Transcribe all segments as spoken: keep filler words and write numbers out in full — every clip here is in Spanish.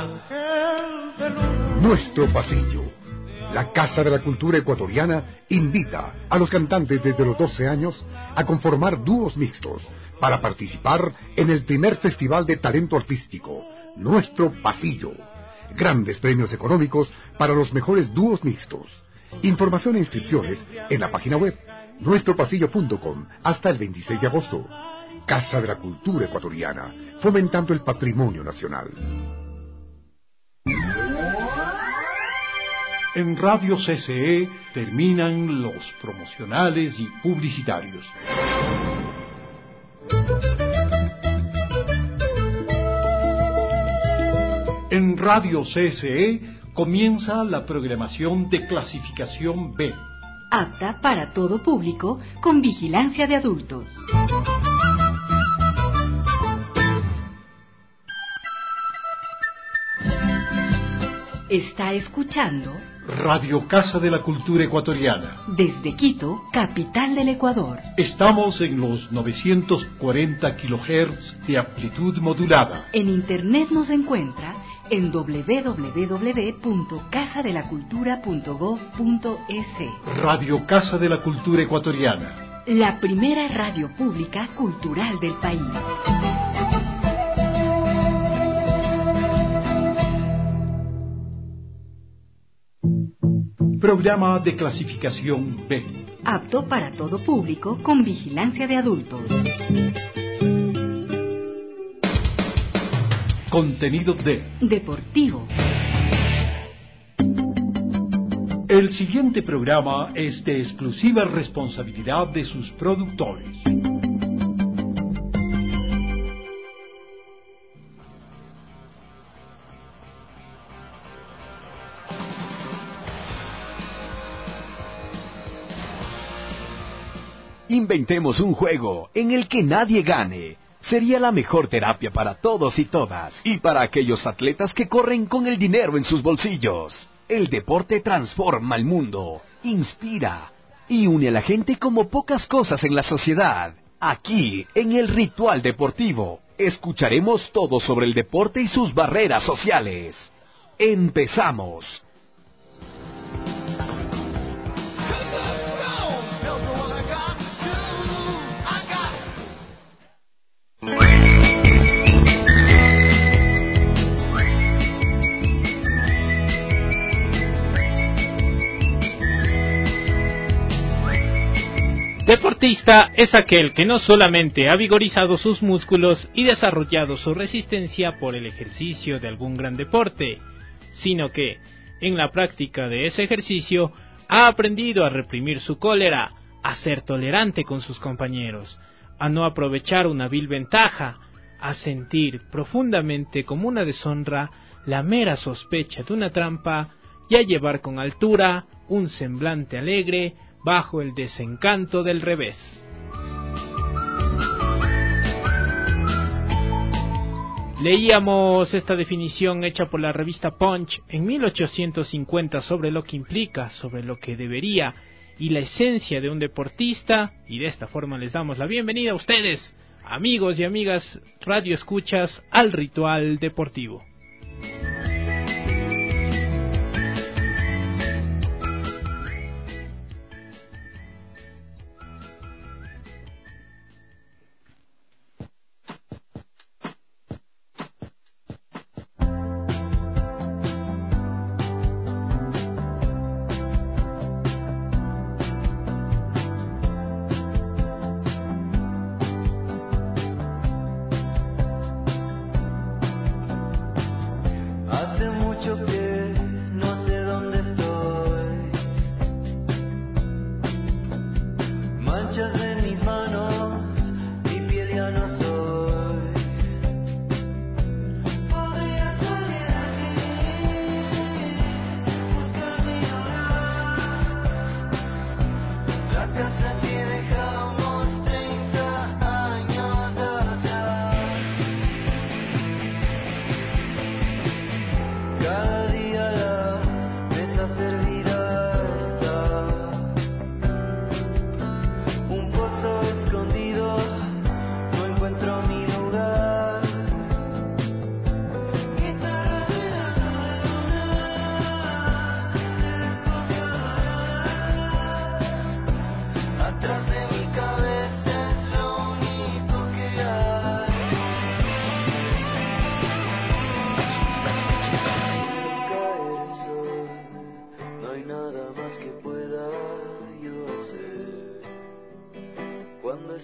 Ángel de luz. Nuestro pasillo. La Casa de la Cultura Ecuatoriana invita a los cantantes desde los doce años a conformar dúos mixtos para participar en el primer Festival de Talento Artístico, Nuestro Pasillo. Grandes premios económicos para los mejores dúos mixtos. Información e inscripciones en la página web nuestro pasillo punto com hasta el veintiséis de agosto. Casa de la Cultura Ecuatoriana, fomentando el patrimonio nacional. En Radio C C E terminan los promocionales y publicitarios. En Radio C C E comienza la programación de clasificación B. Apta para todo público, con vigilancia de adultos. Está escuchando Radio Casa de la Cultura Ecuatoriana. Desde Quito, capital del Ecuador. Estamos en los novecientos cuarenta kilohertz de amplitud modulada. En internet nos encuentra en doble u doble u doble u punto casa de la cultura punto gob punto es. Radio Casa de la Cultura Ecuatoriana. La primera radio pública cultural del país. Programa de clasificación B. Apto para todo público, con vigilancia de adultos. Contenido D. Deportivo. El siguiente programa es de exclusiva responsabilidad de sus productores. Inventemos un juego en el que nadie gane. Sería la mejor terapia para todos y todas, y para aquellos atletas que corren con el dinero en sus bolsillos. El deporte transforma el mundo, inspira y une a la gente como pocas cosas en la sociedad. Aquí, en el Ritual Deportivo, escucharemos todo sobre el deporte y sus barreras sociales. ¡Empezamos! Deportista es aquel que no solamente ha vigorizado sus músculos y desarrollado su resistencia por el ejercicio de algún gran deporte, sino que, en la práctica de ese ejercicio, ha aprendido a reprimir su cólera, a ser tolerante con sus compañeros, a no aprovechar una vil ventaja, a sentir profundamente como una deshonra la mera sospecha de una trampa y a llevar con altura un semblante alegre bajo el desencanto del revés. Leíamos esta definición hecha por la revista Punch en mil ochocientos cincuenta sobre lo que implica, sobre lo que debería y la esencia de un deportista, y de esta forma les damos la bienvenida a ustedes, amigos y amigas radioescuchas, al Ritual Deportivo.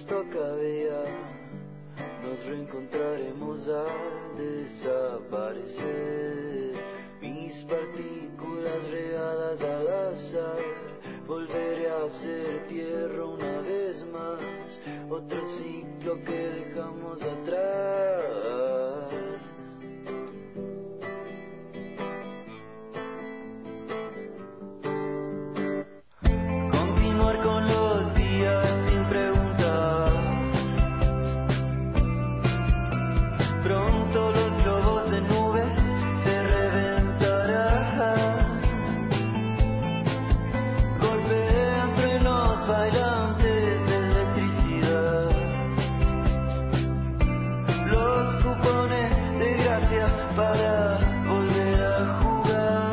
esto acabe ya, nos reencontraremos al desaparecer. Mis partículas regadas al azar, volveré a ser tierra una vez más, otro ciclo que dejamos atrás. Continuar con los días sin preguntar, pronto los globos de nubes se reventarán. Golpea entre los bailantes de electricidad, los cupones de gracias para volver a jugar.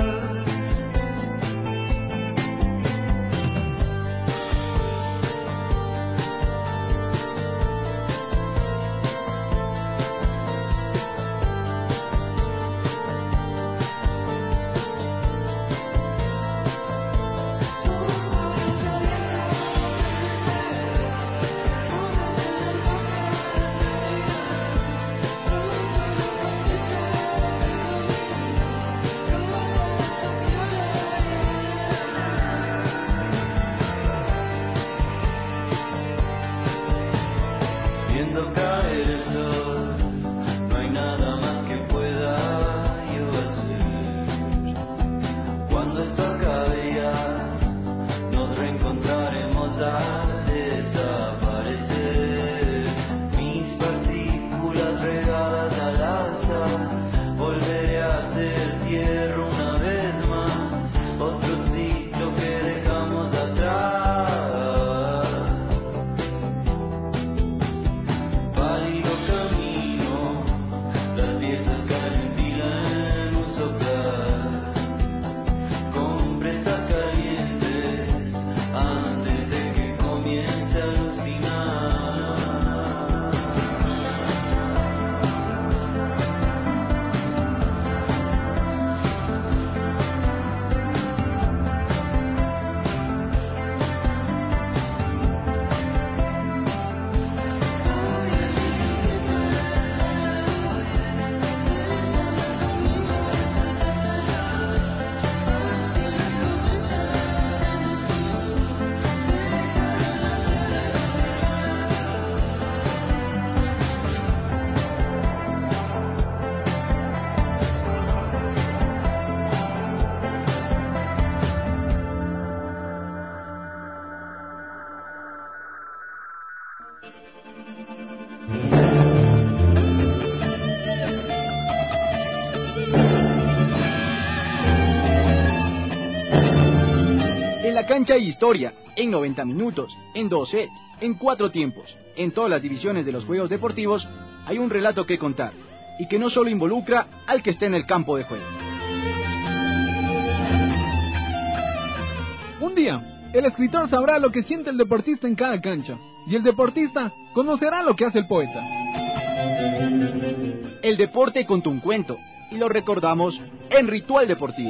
Viendo caer el sol, no hay nada más que pueda yo hacer. Cuando esto acabe ya, nos reencontraremos al desaparecer. Mis partículas regadas al azar, volveré a ser tierra una vez más, otro ciclo que dejamos atrás. Pálido camino, las piezas caen en un soplar, con presas calientes antes de que comience a alucinar. En la cancha hay historia, en noventa minutos, en dos sets, en cuatro tiempos. En todas las divisiones de los juegos deportivos hay un relato que contar, y que no solo involucra al que esté en el campo de juego. Un día, el escritor sabrá lo que siente el deportista en cada cancha, y el deportista conocerá lo que hace el poeta. El deporte contó un cuento, y lo recordamos en Ritual Deportivo.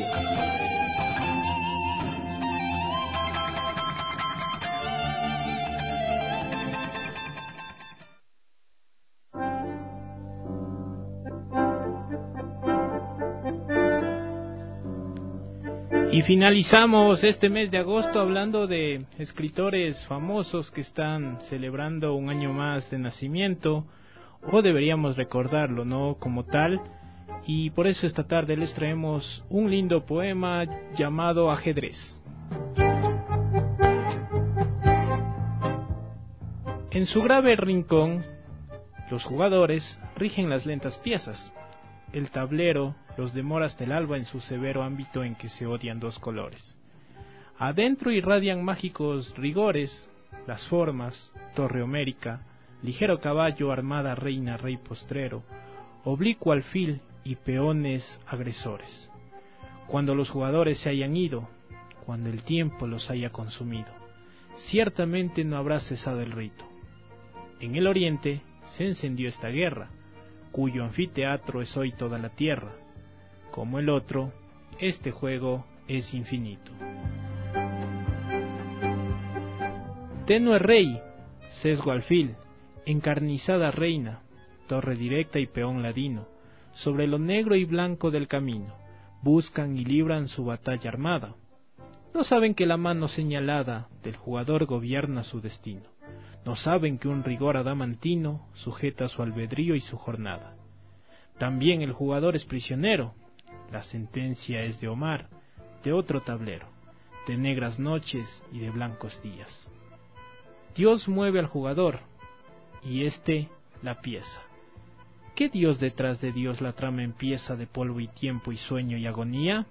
Y finalizamos este mes de agosto hablando de escritores famosos que están celebrando un año más de nacimiento, o deberíamos recordarlo, ¿no?, como tal. Y por eso esta tarde les traemos un lindo poema llamado Ajedrez. En su grave rincón, los jugadores rigen las lentas piezas. El tablero los demora hasta el alba en su severo ámbito en que se odian dos colores. Adentro irradian mágicos rigores las formas, torre homérica, ligero caballo, armada reina, rey postrero, oblicuo alfil y peones agresores. Cuando los jugadores se hayan ido, cuando el tiempo los haya consumido, ciertamente no habrá cesado el rito. En el oriente se encendió esta guerra, cuyo anfiteatro es hoy toda la tierra. Como el otro, este juego es infinito. Tenue rey, sesgo alfil, encarnizada reina, torre directa y peón ladino, sobre lo negro y blanco del camino, buscan y libran su batalla armada. No saben que la mano señalada del jugador gobierna su destino. No saben que un rigor adamantino sujeta su albedrío y su jornada. También el jugador es prisionero. La sentencia es de Omar, de otro tablero, de negras noches y de blancos días. Dios mueve al jugador, y éste la pieza. ¿Qué Dios detrás de Dios la trama empieza de polvo y tiempo y sueño y agonía?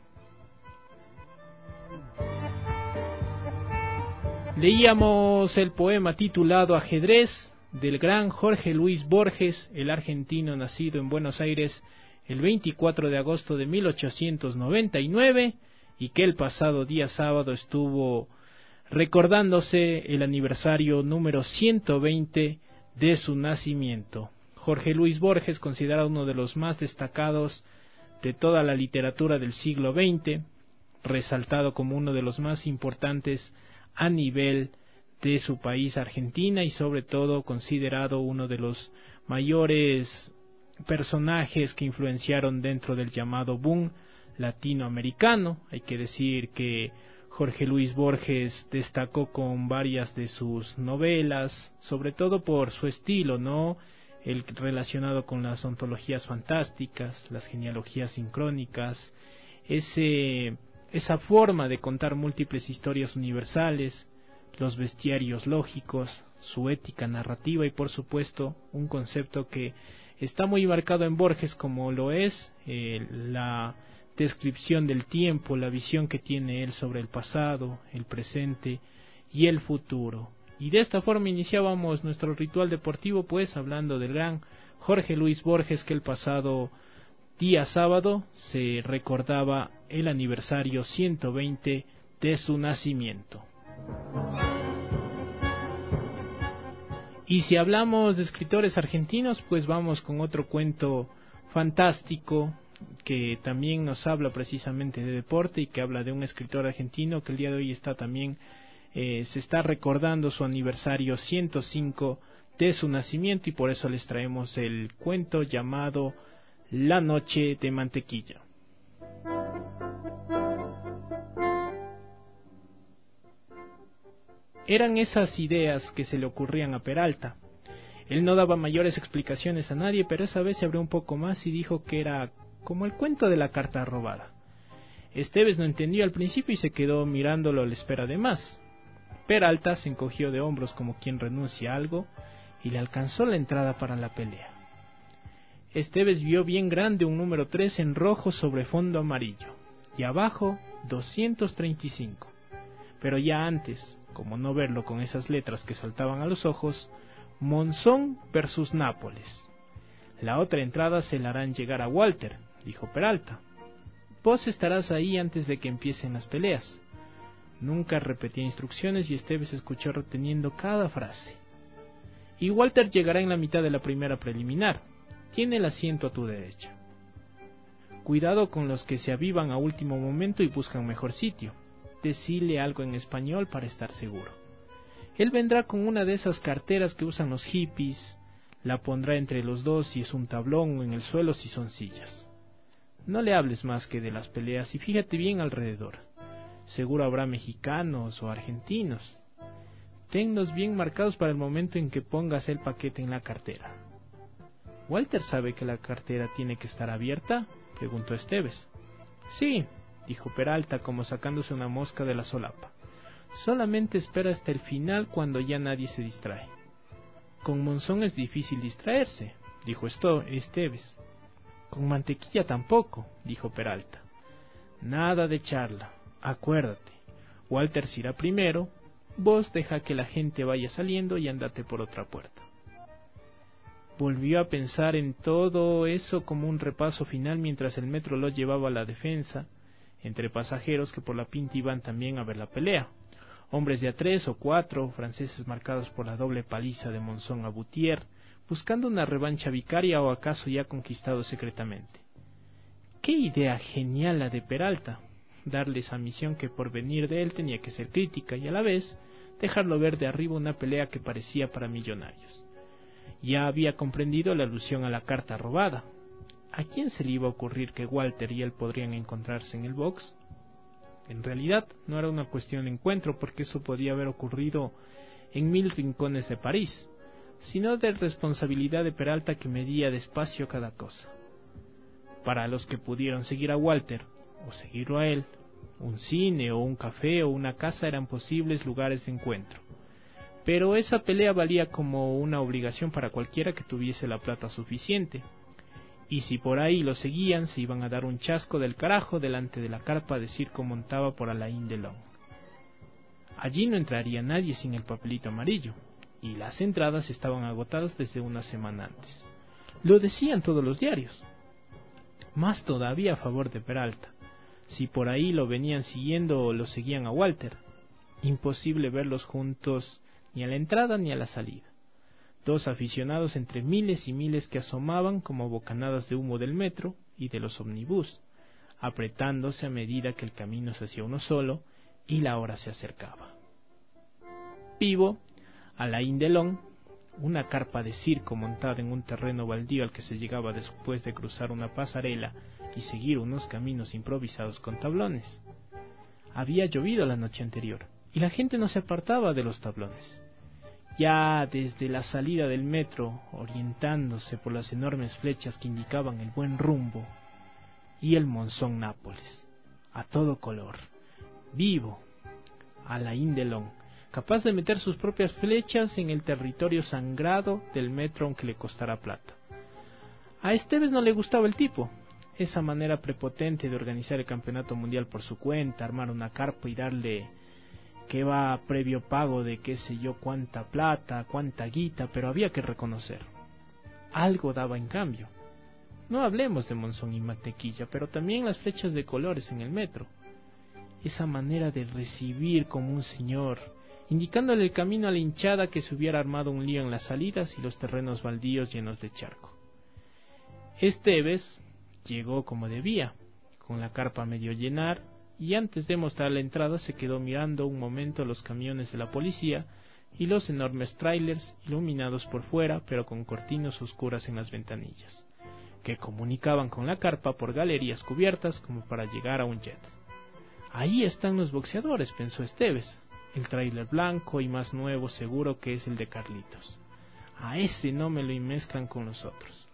Leíamos el poema titulado Ajedrez del gran Jorge Luis Borges, el argentino nacido en Buenos Aires el veinticuatro de agosto de mil ochocientos noventa y nueve y que el pasado día sábado estuvo recordándose el aniversario número ciento veinte de su nacimiento. Jorge Luis Borges, considerado uno de los más destacados de toda la literatura del siglo veinte, resaltado como uno de los más importantes a nivel de su país, Argentina, y sobre todo considerado uno de los mayores personajes que influenciaron dentro del llamado boom latinoamericano. Hay que decir que Jorge Luis Borges destacó con varias de sus novelas, sobre todo por su estilo, ¿no? El relacionado con las ontologías fantásticas, las genealogías sincrónicas, ese, esa forma de contar múltiples historias universales, los bestiarios lógicos, su ética narrativa y por supuesto un concepto que está muy marcado en Borges como lo es eh, la descripción del tiempo, la visión que tiene él sobre el pasado, el presente y el futuro. Y de esta forma iniciábamos nuestro ritual deportivo, pues hablando del gran Jorge Luis Borges, que el pasado día sábado se recordaba el aniversario ciento veinte de su nacimiento. Y si hablamos de escritores argentinos, pues vamos con otro cuento fantástico que también nos habla precisamente de deporte y que habla de un escritor argentino que el día de hoy está también eh, se está recordando su aniversario ciento cinco de su nacimiento, y por eso les traemos el cuento llamado La noche de mantequilla. Eran esas ideas que se le ocurrían a Peralta. Él no daba mayores explicaciones a nadie, pero esa vez se abrió un poco más y dijo que era como el cuento de la carta robada. Esteves no entendió al principio y se quedó mirándolo a la espera de más. Peralta se encogió de hombros como quien renuncia a algo y le alcanzó la entrada para la pelea. Esteves vio bien grande un número tres en rojo sobre fondo amarillo y abajo doscientos treinta y cinco. Pero ya antes, como no verlo con esas letras que saltaban a los ojos, Monzón versus Nápoles. La otra entrada se la harán llegar a Walter, dijo Peralta. Vos estarás ahí antes de que empiecen las peleas. Nunca repetía instrucciones y Esteves escuchó reteniendo cada frase. Y Walter llegará en la mitad de la primera preliminar. Tiene el asiento a tu derecha. Cuidado con los que se avivan a último momento y buscan mejor sitio. Decile algo en español para estar seguro. Él vendrá con una de esas carteras que usan los hippies, la pondrá entre los dos si es un tablón o en el suelo si son sillas. No le hables más que de las peleas y fíjate bien alrededor. Seguro habrá mexicanos o argentinos. Tenlos bien marcados para el momento en que pongas el paquete en la cartera. ¿Walter sabe que la cartera tiene que estar abierta?, preguntó Esteves. Sí, dijo Peralta como sacándose una mosca de la solapa. Solamente espera hasta el final cuando ya nadie se distrae. Con Monzón es difícil distraerse, dijo Esteves. Con Mantequilla tampoco, dijo Peralta. Nada de charla, acuérdate. Walter se irá primero, vos deja que la gente vaya saliendo y andate por otra puerta. Volvió a pensar en todo eso como un repaso final mientras el metro lo llevaba a la defensa, entre pasajeros que por la pinta iban también a ver la pelea. Hombres de a tres o cuatro, franceses marcados por la doble paliza de Monzón a Boutier, buscando una revancha vicaria o acaso ya conquistados secretamente. ¡Qué idea genial la de Peralta! Darle esa misión que por venir de él tenía que ser crítica y a la vez dejarlo ver de arriba una pelea que parecía para millonarios. Ya había comprendido la alusión a la carta robada. ¿A quién se le iba a ocurrir que Walter y él podrían encontrarse en el box? En realidad no era una cuestión de encuentro, porque eso podía haber ocurrido en mil rincones de París, sino de responsabilidad de Peralta, que medía despacio cada cosa. Para los que pudieron seguir a Walter, o seguirlo a él, un cine o un café o una casa eran posibles lugares de encuentro. Pero esa pelea valía como una obligación para cualquiera que tuviese la plata suficiente. Y si por ahí lo seguían, se iban a dar un chasco del carajo delante de la carpa de circo montada por Alain Delon. Allí no entraría nadie sin el papelito amarillo, y las entradas estaban agotadas desde una semana antes. Lo decían todos los diarios. Más todavía a favor de Peralta. Si por ahí lo venían siguiendo o lo seguían a Walter, imposible verlos juntos ni a la entrada ni a la salida. Dos aficionados entre miles y miles que asomaban como bocanadas de humo del metro y de los omnibus, apretándose a medida que el camino se hacía uno solo y la hora se acercaba. Vivo, Alain Delon, una carpa de circo montada en un terreno baldío al que se llegaba después de cruzar una pasarela y seguir unos caminos improvisados con tablones. Había llovido la noche anterior y la gente no se apartaba de los tablones. Ya desde la salida del metro, orientándose por las enormes flechas que indicaban el buen rumbo, y el monzón Nápoles, a todo color, vivo, Alain Delon, capaz de meter sus propias flechas en el territorio sangrado del metro aunque le costara plata. A Esteves no le gustaba el tipo, esa manera prepotente de organizar el campeonato mundial por su cuenta, armar una carpa y darle que va a previo pago de qué sé yo cuánta plata, cuánta guita, pero había que reconocer, algo daba en cambio. No hablemos de Monzón y Mantequilla, pero también las flechas de colores en el metro. Esa manera de recibir como un señor, indicándole el camino a la hinchada que se hubiera armado un lío en las salidas y los terrenos baldíos llenos de charco. Esteves llegó como debía, con la carpa a medio llenar, y antes de mostrar la entrada se quedó mirando un momento los camiones de la policía y los enormes trailers iluminados por fuera pero con cortinas oscuras en las ventanillas, que comunicaban con la carpa por galerías cubiertas como para llegar a un jet. Ahí están los boxeadores, pensó Esteves, el tráiler blanco y más nuevo seguro que es el de Carlitos. A ese no me lo inmezclan con los otros.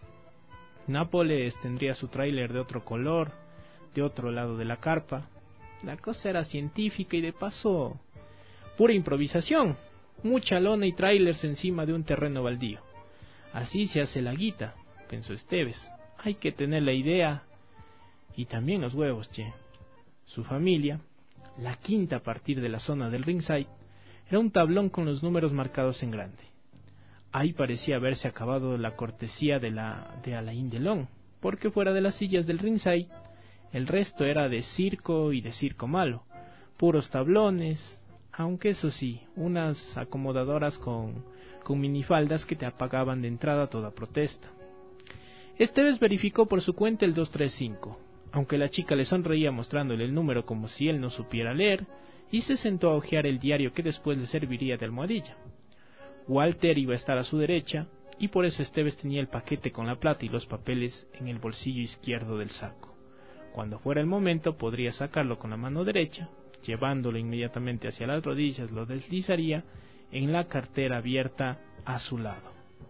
Nápoles tendría su tráiler de otro color, de otro lado de la carpa. La cosa era científica y de paso pura improvisación, mucha lona y trailers encima de un terreno baldío. Así se hace la guita, pensó Esteves. Hay que tener la idea y también los huevos, che. Su familia, la quinta a partir de la zona del ringside, era un tablón con los números marcados en grande. Ahí parecía haberse acabado la cortesía de la de Alain Delon, porque fuera de las sillas del ringside, el resto era de circo y de circo malo, puros tablones, aunque eso sí, unas acomodadoras con, con minifaldas que te apagaban de entrada toda protesta. Esteves verificó por su cuenta el dos tres cinco, aunque la chica le sonreía mostrándole el número como si él no supiera leer, y se sentó a hojear el diario que después le serviría de almohadilla. Walter iba a estar a su derecha, y por eso Esteves tenía el paquete con la plata y los papeles en el bolsillo izquierdo del saco. Cuando fuera el momento podría sacarlo con la mano derecha, llevándolo inmediatamente hacia las rodillas, lo deslizaría en la cartera abierta a su lado.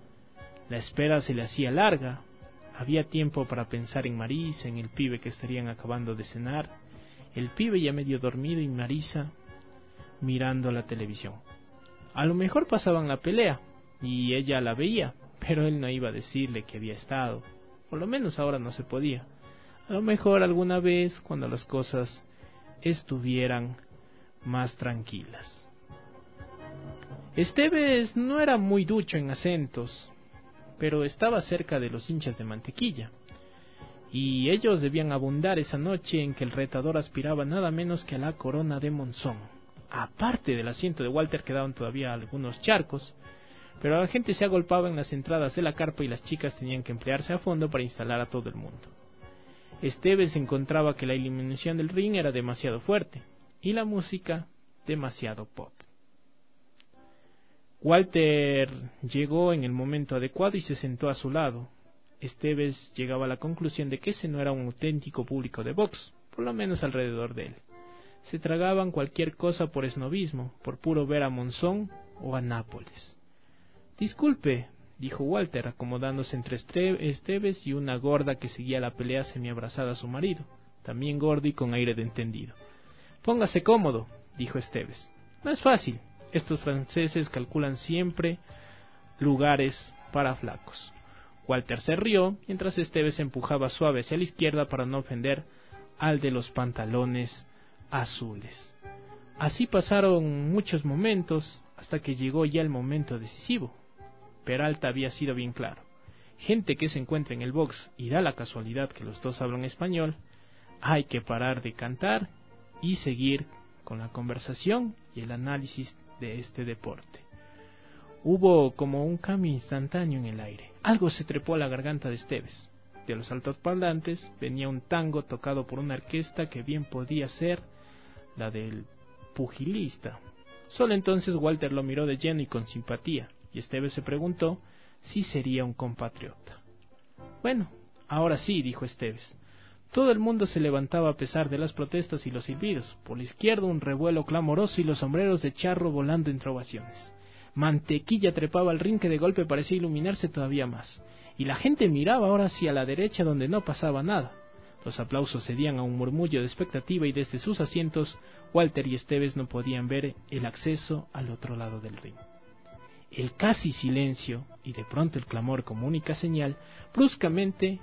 La espera se le hacía larga, había tiempo para pensar en Marisa, en el pibe que estarían acabando de cenar, el pibe ya medio dormido y Marisa mirando la televisión. A lo mejor pasaban la pelea, y ella la veía, pero él no iba a decirle que había estado, por lo menos ahora no se podía. A lo mejor alguna vez cuando las cosas estuvieran más tranquilas. Esteves no era muy ducho en acentos, pero estaba cerca de los hinchas de Mantequilla, y ellos debían abundar esa noche en que el retador aspiraba nada menos que a la corona de Monzón. Aparte del asiento de Walter quedaban todavía algunos charcos, pero la gente se agolpaba en las entradas de la carpa y las chicas tenían que emplearse a fondo para instalar a todo el mundo. Esteves encontraba que la iluminación del ring era demasiado fuerte y la música demasiado pop. Walter llegó en el momento adecuado y se sentó a su lado. Esteves llegaba a la conclusión de que ese no era un auténtico público de box, por lo menos alrededor de él. Se tragaban cualquier cosa por esnobismo, por puro ver a Monzón o a Nápoles. Disculpe, dijo Walter, acomodándose entre Esteves y una gorda que seguía la pelea semiabrazada a su marido, también gordo y con aire de entendido. Póngase cómodo, dijo Esteves. No es fácil, estos franceses calculan siempre lugares para flacos. Walter se rió, mientras Esteves empujaba suave hacia la izquierda para no ofender al de los pantalones azules. Así pasaron muchos momentos, hasta que llegó ya el momento decisivo. Peralta había sido bien claro. Gente que se encuentra en el box y da la casualidad que los dos hablan español, hay que parar de cantar y seguir con la conversación y el análisis de este deporte. Hubo como un cambio instantáneo en el aire. Algo se trepó a la garganta de Esteves. De los altoparlantes venía un tango tocado por una orquesta que bien podía ser la del pugilista. Solo entonces Walter lo miró de lleno y con simpatía, y Esteves se preguntó si sería un compatriota. Bueno, ahora sí, dijo Esteves. Todo el mundo se levantaba a pesar de las protestas y los silbidos. Por la izquierda un revuelo clamoroso y los sombreros de charro volando entre ovaciones. Mantequilla trepaba al ring que de golpe parecía iluminarse todavía más, y la gente miraba ahora hacia la derecha donde no pasaba nada. Los aplausos cedían a un murmullo de expectativa y desde sus asientos Walter y Esteves no podían ver el acceso al otro lado del ring. El casi silencio y de pronto el clamor como única señal bruscamente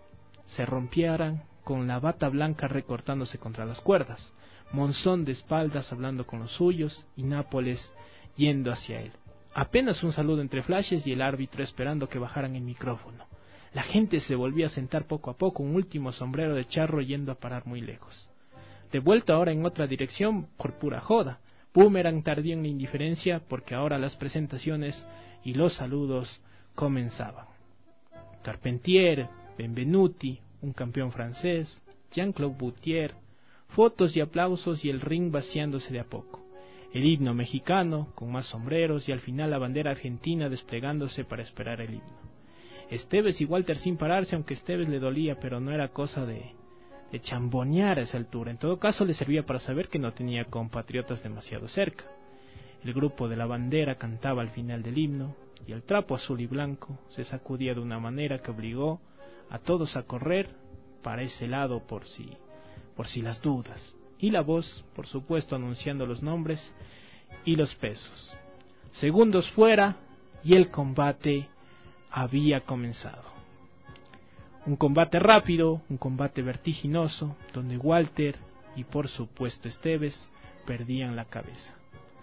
se rompieran con la bata blanca recortándose contra las cuerdas, Monzón de espaldas hablando con los suyos y Nápoles yendo hacia él. Apenas un saludo entre flashes y el árbitro esperando que bajaran el micrófono. La gente se volvía a sentar poco a poco, un último sombrero de charro yendo a parar muy lejos. De vuelta ahora en otra dirección por pura joda. Boomerang tardía en la indiferencia porque ahora las presentaciones y los saludos comenzaban. Carpentier, Benvenuti, un campeón francés, Jean-Claude Boutier, fotos y aplausos y el ring vaciándose de a poco. El himno mexicano, con más sombreros, y al final la bandera argentina desplegándose para esperar el himno. Esteves y Walter sin pararse, aunque Esteves le dolía, pero no era cosa de, de chambonear a esa altura. En todo caso, le servía para saber que no tenía compatriotas demasiado cerca. El grupo de la bandera cantaba al final del himno, y el trapo azul y blanco se sacudía de una manera que obligó a todos a correr para ese lado por si, por si las dudas. Y la voz, por supuesto, anunciando los nombres y los pesos. Segundos fuera y el combate había comenzado. Un combate rápido, un combate vertiginoso, donde Walter y por supuesto Esteves perdían la cabeza.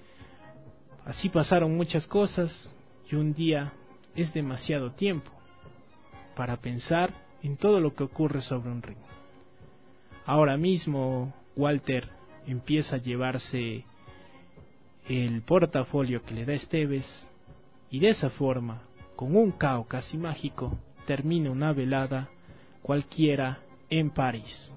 Así pasaron muchas cosas y un día es demasiado tiempo para pensar en todo lo que ocurre sobre un ring. Ahora mismo Walter empieza a llevarse el portafolio que le da Esteves y de esa forma, con un cao casi mágico, termina una velada cualquiera en París.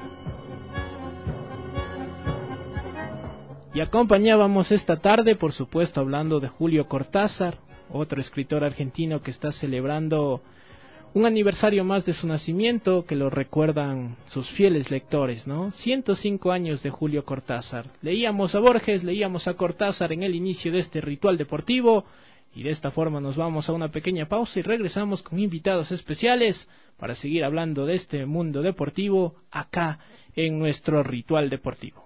Y acompañábamos esta tarde, por supuesto, hablando de Julio Cortázar, otro escritor argentino que está celebrando un aniversario más de su nacimiento, que lo recuerdan sus fieles lectores, ¿no? ciento cinco años de Julio Cortázar. Leíamos a Borges, leíamos a Cortázar en el inicio de este ritual deportivo, y de esta forma nos vamos a una pequeña pausa y regresamos con invitados especiales para seguir hablando de este mundo deportivo acá en nuestro ritual deportivo.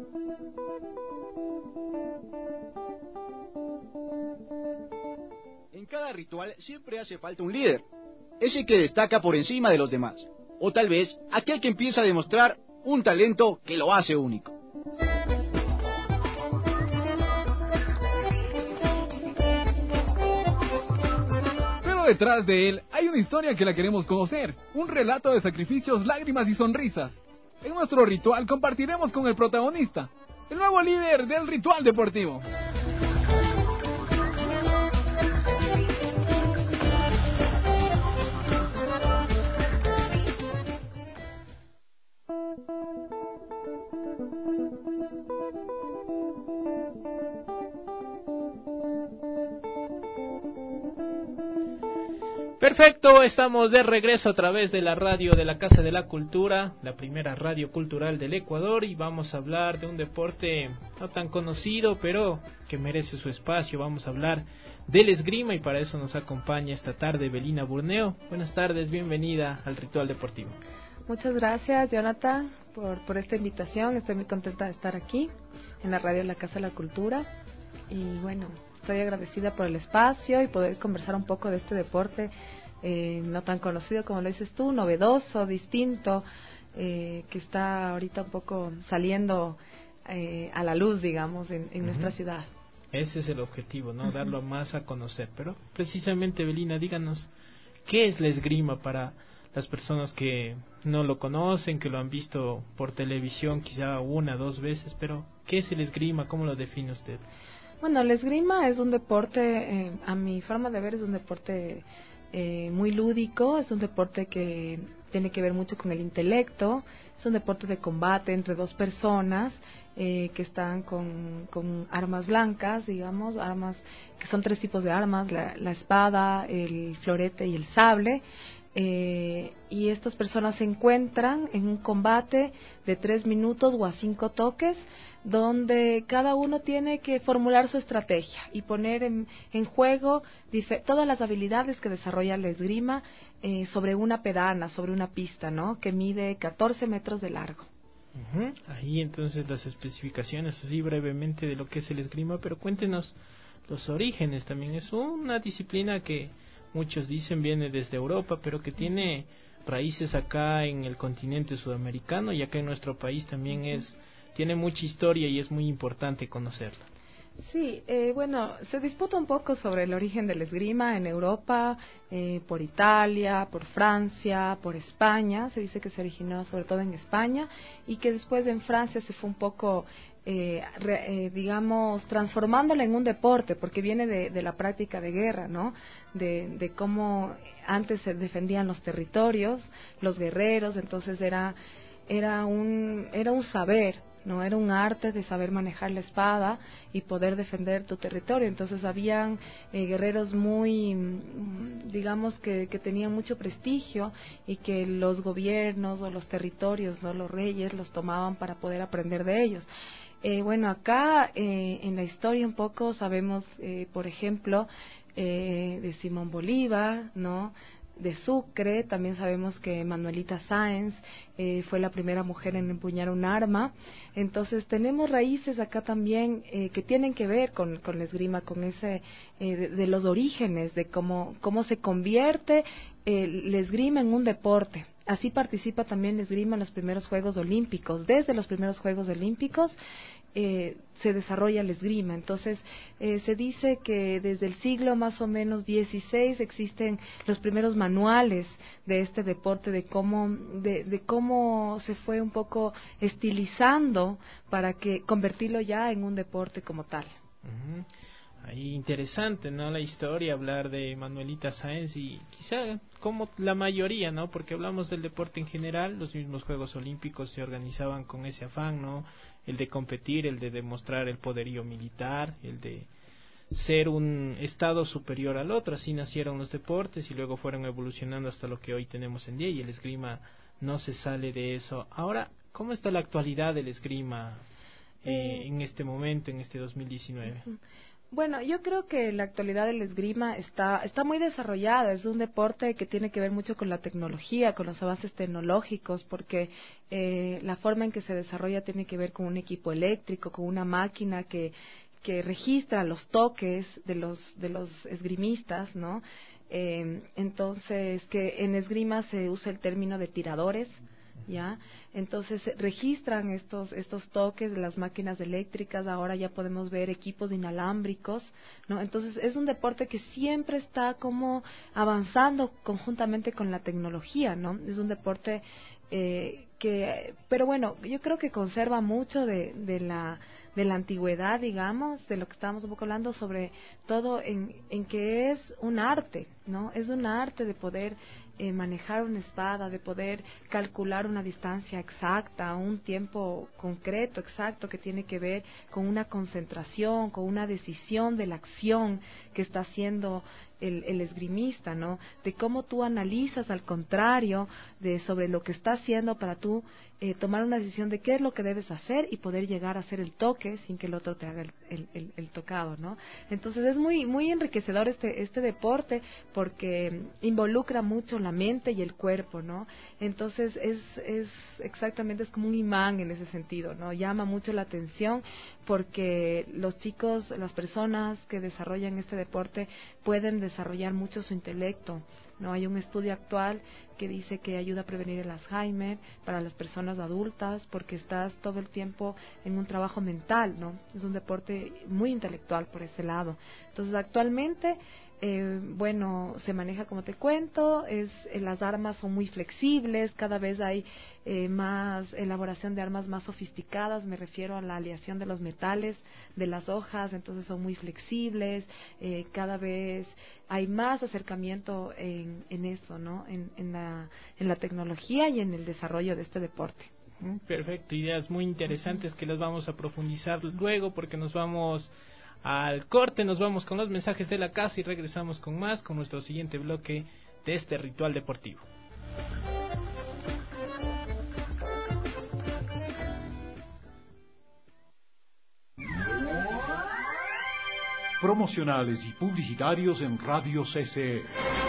En cada ritual siempre hace falta un líder, ese que destaca por encima de los demás, o tal vez aquel que empieza a demostrar un talento que lo hace único. Pero detrás de él hay una historia que la queremos conocer, un relato de sacrificios, lágrimas y sonrisas. En nuestro ritual compartiremos con el protagonista, el nuevo líder del ritual deportivo. Perfecto, estamos de regreso a través de la radio de la Casa de la Cultura, la primera radio cultural del Ecuador, y vamos a hablar de un deporte no tan conocido, pero que merece su espacio. Vamos a hablar del esgrima y para eso nos acompaña esta tarde Belina Burneo. Buenas tardes, bienvenida al Ritual Deportivo. Muchas gracias, Jonathan, por, por esta invitación. Estoy muy contenta de estar aquí en la radio de la Casa de la Cultura y bueno, estoy agradecida por el espacio y poder conversar un poco de este deporte eh, no tan conocido como lo dices tú, novedoso, distinto, eh, que está ahorita un poco saliendo eh, a la luz, digamos, en, en uh-huh. nuestra ciudad. Ese es el objetivo, ¿no? Uh-huh. Darlo más a conocer. Pero precisamente, Belina, díganos, ¿qué es la esgrima para las personas que no lo conocen, que lo han visto por televisión quizá una, dos veces, pero ¿qué es el esgrima? ¿Cómo lo define usted? Bueno, el esgrima es un deporte, eh, a mi forma de ver, es un deporte eh, muy lúdico, es un deporte que tiene que ver mucho con el intelecto, es un deporte de combate entre dos personas eh, que están con, con armas blancas, digamos, armas que son tres tipos de armas, la, la espada, el florete y el sable. Eh, y estas personas se encuentran en un combate de tres minutos o a cinco toques, donde cada uno tiene que formular su estrategia y poner en, en juego dif- todas las habilidades que desarrolla la esgrima eh, sobre una pedana, sobre una pista, ¿no? Que mide catorce metros de largo. Uh-huh. Ahí entonces las especificaciones así brevemente de lo que es el esgrima, pero cuéntenos los orígenes también. Es una disciplina que muchos dicen viene desde Europa, pero que tiene raíces acá en el continente sudamericano y acá en nuestro país también es tiene mucha historia y es muy importante conocerla. Sí, eh, bueno, se disputa un poco sobre el origen del esgrima en Europa, eh, por Italia, por Francia, por España. Se dice que se originó sobre todo en España y que después en Francia se fue un poco, eh, re, eh, digamos, transformándola en un deporte, porque viene de, de la práctica de guerra, ¿no? De, de cómo antes se defendían los territorios, los guerreros, entonces era, era un, era un saber. No era un arte de saber manejar la espada y poder defender tu territorio. Entonces habían eh, guerreros muy, digamos que, que tenían mucho prestigio y que los gobiernos o los territorios, no los reyes, los tomaban para poder aprender de ellos. Eh, bueno, acá eh, en la historia un poco sabemos, eh, por ejemplo, eh, de Simón Bolívar, ¿no? De Sucre, también sabemos que Manuelita Sáenz eh, fue la primera mujer en empuñar un arma. Entonces tenemos raíces acá también eh, que tienen que ver con, con la esgrima, con ese eh, de, de los orígenes, de cómo, cómo se convierte eh, la esgrima en un deporte. Así participa también la esgrima en los primeros Juegos Olímpicos. Desde los primeros Juegos Olímpicos eh, se desarrolla la esgrima. Entonces eh, se dice que desde el siglo más o menos dieciséis existen los primeros manuales de este deporte, de cómo, de, de cómo se fue un poco estilizando para que convertirlo ya en un deporte como tal. Uh-huh. Ahí interesante, ¿no? La historia, hablar de Manuelita Sáenz y quizá como la mayoría, ¿no? Porque hablamos del deporte en general, los mismos Juegos Olímpicos se organizaban con ese afán, ¿no? El de competir, el de demostrar el poderío militar, el de ser un estado superior al otro. Así nacieron los deportes y luego fueron evolucionando hasta lo que hoy tenemos en día y el esgrima no se sale de eso. Ahora, ¿cómo está la actualidad del esgrima eh, en este momento, en este dos mil diecinueve? Bueno, yo creo que en la actualidad el esgrima está está muy desarrollado. Es un deporte que tiene que ver mucho con la tecnología, con los avances tecnológicos, porque eh, la forma en que se desarrolla tiene que ver con un equipo eléctrico, con una máquina que que registra los toques de los de los esgrimistas, ¿no? Eh, entonces, que en esgrima se usa el término de tiradores. ¿Ya? Entonces registran estos estos toques de las máquinas eléctricas. Ahora ya podemos ver equipos inalámbricos, ¿no? Entonces es un deporte que siempre está como avanzando conjuntamente con la tecnología, ¿no? Es un deporte eh, que, pero bueno, yo creo que conserva mucho de, de la de la antigüedad, digamos, de lo que estábamos un poco hablando, sobre todo en, en que es un arte, ¿no? Es un arte de poder eh, manejar una espada, de poder calcular una distancia exacta, un tiempo concreto, exacto, que tiene que ver con una concentración, con una decisión de la acción que está haciendo el, el esgrimista, ¿no? De cómo tú analizas, al contrario, de sobre lo que está haciendo para tú eh, tomar una decisión de qué es lo que debes hacer y poder llegar a hacer el toque sin que el otro te haga el, el, el, el tocado, ¿no? Entonces es muy muy enriquecedor este este deporte porque involucra mucho la mente y el cuerpo, ¿no? Entonces es es exactamente, es como un imán en ese sentido, ¿no? Llama mucho la atención porque los chicos, las personas que desarrollan este deporte pueden desarrollar mucho su intelecto, ¿no? Hay un estudio actual que dice que ayuda a prevenir el Alzheimer para las personas adultas porque estás todo el tiempo en un trabajo mental, ¿no? Es un deporte muy intelectual por ese lado. Entonces, actualmente, eh, bueno, se maneja como te cuento, es eh, las armas son muy flexibles, cada vez hay eh, más elaboración de armas más sofisticadas, me refiero a la aleación de los metales de las hojas, entonces son muy flexibles, eh, cada vez hay más acercamiento en, en eso, ¿no? En, en la, en la tecnología y en el desarrollo de este deporte. Perfecto, ideas muy interesantes que las vamos a profundizar luego porque nos vamos al corte, nos vamos con los mensajes de la casa y regresamos con más, con nuestro siguiente bloque de este ritual deportivo. Promocionales y publicitarios en Radio C C E.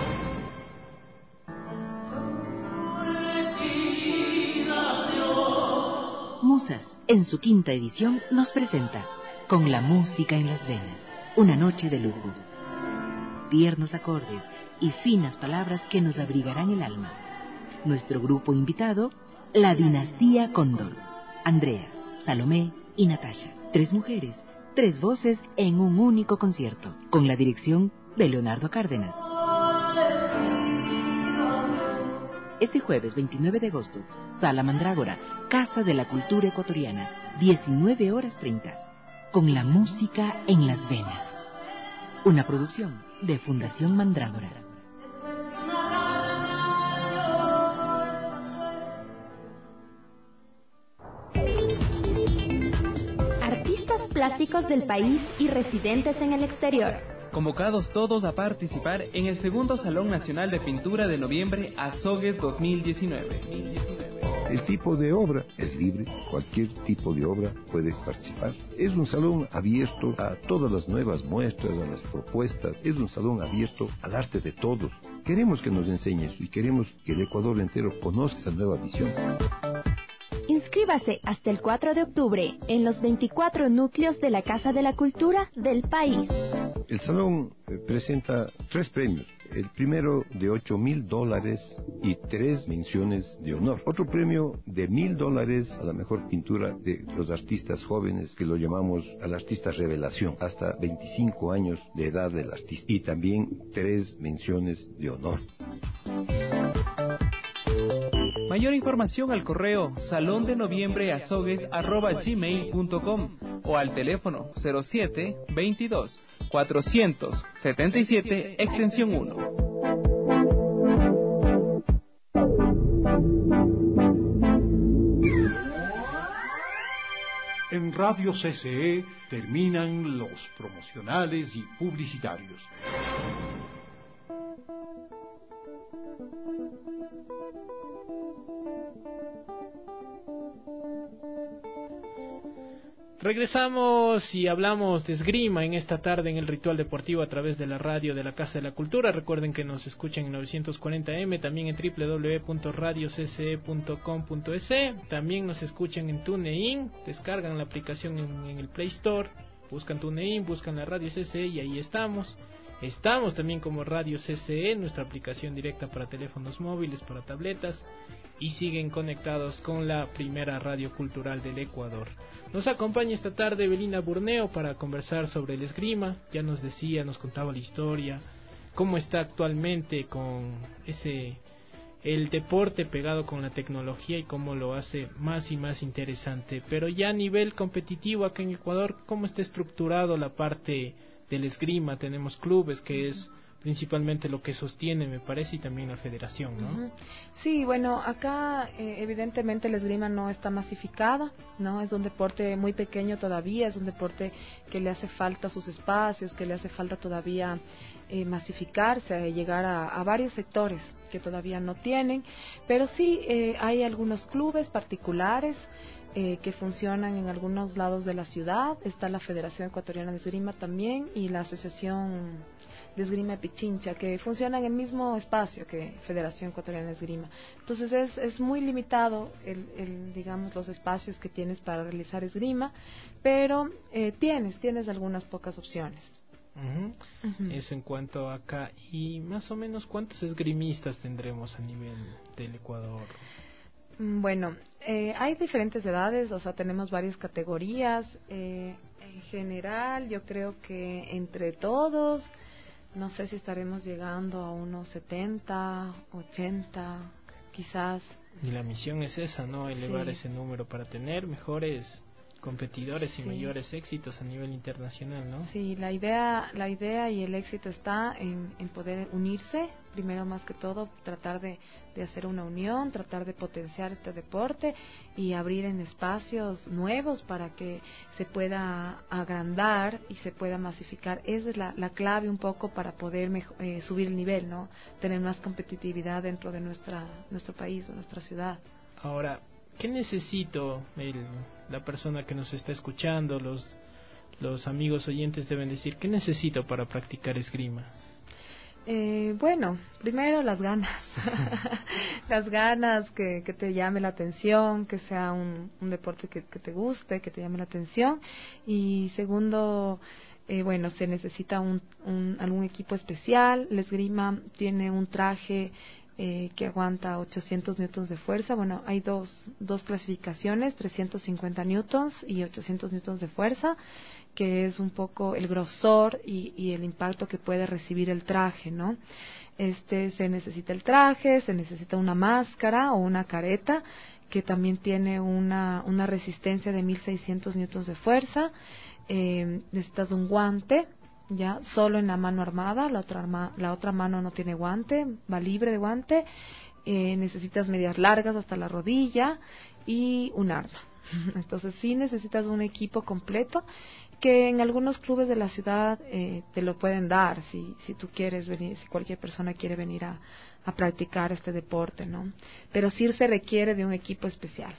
Musas, en su quinta edición, nos presenta Con la música en las venas, una noche de lujo. Tiernos acordes y finas palabras que nos abrigarán el alma. Nuestro grupo invitado, la dinastía Cóndor. Andrea, Salomé y Natasha. Tres mujeres, tres voces en un único concierto, con la dirección de Leonardo Cárdenas. Este jueves veintinueve de agosto, Sala Mandrágora, Casa de la Cultura Ecuatoriana, diecinueve horas treinta, con la música en las venas. Una producción de Fundación Mandrágora. Artistas plásticos del país y residentes en el exterior. Convocados todos a participar en el segundo Salón Nacional de Pintura de Noviembre Azogues dos mil diecinueve. El tipo de obra es libre, cualquier tipo de obra puede participar. Es un salón abierto a todas las nuevas muestras, a las propuestas. Es un salón abierto al arte de todos. Queremos que nos enseñes y queremos que el Ecuador entero conozca esa nueva visión. Inscríbase hasta el cuatro de octubre en los veinticuatro núcleos de la Casa de la Cultura del país. El salón eh, presenta tres premios. El primero de ocho mil dólares y tres menciones de honor. Otro premio de mil dólares a la mejor pintura de los artistas jóvenes, que lo llamamos al artista revelación, hasta veinticinco años de edad del artista. Y también tres menciones de honor. Mayor información al correo salón de noviembre azogues arroba gmail punto com o al teléfono cero siete veintidós cuatrocientos setenta y siete extensión uno. En Radio C C E terminan los promocionales y publicitarios. Regresamos y hablamos de esgrima en esta tarde en el Ritual Deportivo a través de la radio de la Casa de la Cultura. Recuerden que nos escuchan en novecientos cuarenta eme, también en doble u doble u doble u punto radio c c e punto com punto e s. También nos escuchan en TuneIn, descargan la aplicación en, en el Play Store, buscan TuneIn, buscan la radio C C E y ahí estamos. Estamos también como Radio C C E, nuestra aplicación directa para teléfonos móviles, para tabletas, y siguen conectados con la primera radio cultural del Ecuador. Nos acompaña esta tarde Evelina Burneo para conversar sobre el esgrima. Ya nos decía, nos contaba la historia, cómo está actualmente con ese el deporte pegado con la tecnología y cómo lo hace más y más interesante. Pero ya a nivel competitivo acá en Ecuador, ¿cómo está estructurado la parte del esgrima? Tenemos clubes, que es principalmente lo que sostiene, me parece, y también la federación, ¿no? Uh-huh. Sí, bueno, acá eh, evidentemente el esgrima no está masificada, ¿no? Es un deporte muy pequeño todavía, es un deporte que le hace falta sus espacios, que le hace falta todavía eh, masificarse, llegar a, a varios sectores que todavía no tienen, pero sí eh, hay algunos clubes particulares Eh, que funcionan en algunos lados de la ciudad. Está la Federación Ecuatoriana de Esgrima también y la Asociación de Esgrima de Pichincha, que funcionan en el mismo espacio que Federación Ecuatoriana de Esgrima. Entonces es, es muy limitado el, el, digamos, los espacios que tienes para realizar esgrima, pero eh, tienes, tienes algunas pocas opciones. Uh-huh. Uh-huh. Eso en cuanto a acá. Y más o menos, ¿cuántos esgrimistas tendremos a nivel del Ecuador? Bueno, eh, hay diferentes edades, o sea, tenemos varias categorías. Eh, en general, yo creo que entre todos, no sé si estaremos llegando a unos setenta, ochenta, quizás. Y la misión es esa, ¿no? Elevar sí. ese número para tener mejores competidores y sí. mayores éxitos a nivel internacional, ¿no? Sí, la idea, la idea y el éxito está en, en poder unirse, primero más que todo, tratar de, de hacer una unión, tratar de potenciar este deporte y abrir en espacios nuevos para que se pueda agrandar y se pueda masificar. Esa es la, la clave un poco para poder mejor, eh, subir el nivel, ¿no? Tener más competitividad dentro de nuestra nuestro país o nuestra ciudad. Ahora, ¿qué necesito? El, la persona que nos está escuchando, los los amigos oyentes deben decir, ¿qué necesito para practicar esgrima? Eh, bueno, primero las ganas, las ganas que, que te llame la atención, que sea un, un deporte que, que te guste, que te llame la atención. Y segundo, eh, bueno, se necesita un, un, algún equipo especial. La esgrima tiene un traje Eh, que aguanta ochocientos newtons de fuerza. Bueno, hay dos, dos clasificaciones, trescientos cincuenta newtons y ochocientos newtons de fuerza, que es un poco el grosor y, y el impacto que puede recibir el traje, ¿no? Este, se necesita el traje, se necesita una máscara o una careta, que también tiene una, una resistencia de mil seiscientos newtons de fuerza. Eh, necesitas un guante, ya solo en la mano armada, la otra arma, la otra mano no tiene guante, va libre de guante. Eh, necesitas medias largas hasta la rodilla y un arma. Entonces sí necesitas un equipo completo, que en algunos clubes de la ciudad eh, te lo pueden dar si si tú quieres venir, si cualquier persona quiere venir a, a practicar este deporte, ¿no? Pero sí se requiere de un equipo especial.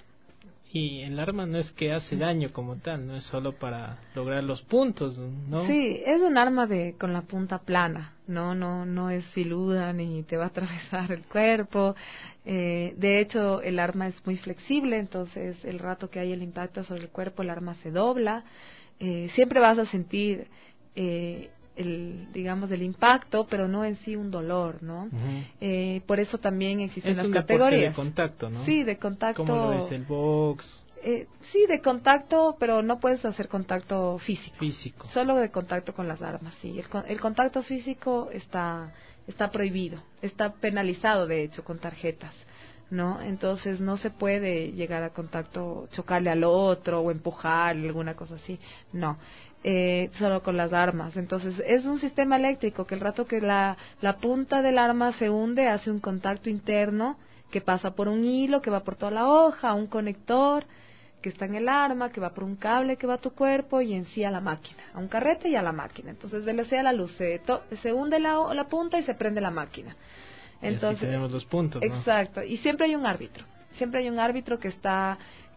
Y el arma no es que hace daño como tal, no es solo para lograr los puntos, ¿no? Sí, es un arma de con la punta plana, no no no es filuda ni te va a atravesar el cuerpo. Eh, de hecho, el arma es muy flexible, entonces el rato que hay el impacto sobre el cuerpo, el arma se dobla. Eh, siempre vas a sentir eh, el, digamos, el impacto, pero no en sí un dolor, ¿no? Uh-huh. Eh, por eso también existen es las un categorías. De contacto, ¿no? Sí, de contacto. ¿Cómo lo es el box? Eh, sí, de contacto, pero no puedes hacer contacto físico. Físico. Solo de contacto con las armas, sí. El, el contacto físico está está prohibido, está penalizado, de hecho, con tarjetas, ¿no? Entonces no se puede llegar a contacto, chocarle al otro o empujarle, alguna cosa así, no. Eh, solo con las armas. Entonces es un sistema eléctrico que el rato que la, la punta del arma se hunde, hace un contacto interno que pasa por un hilo que va por toda la hoja, un conector que está en el arma, que va por un cable que va a tu cuerpo y en sí a la máquina, a un carrete y a la máquina. Entonces velocidad a la luz, se, to, se hunde la, la punta y se prende la máquina. Entonces y así tenemos los puntos, ¿no? Exacto, y siempre hay un árbitro, siempre hay un árbitro que está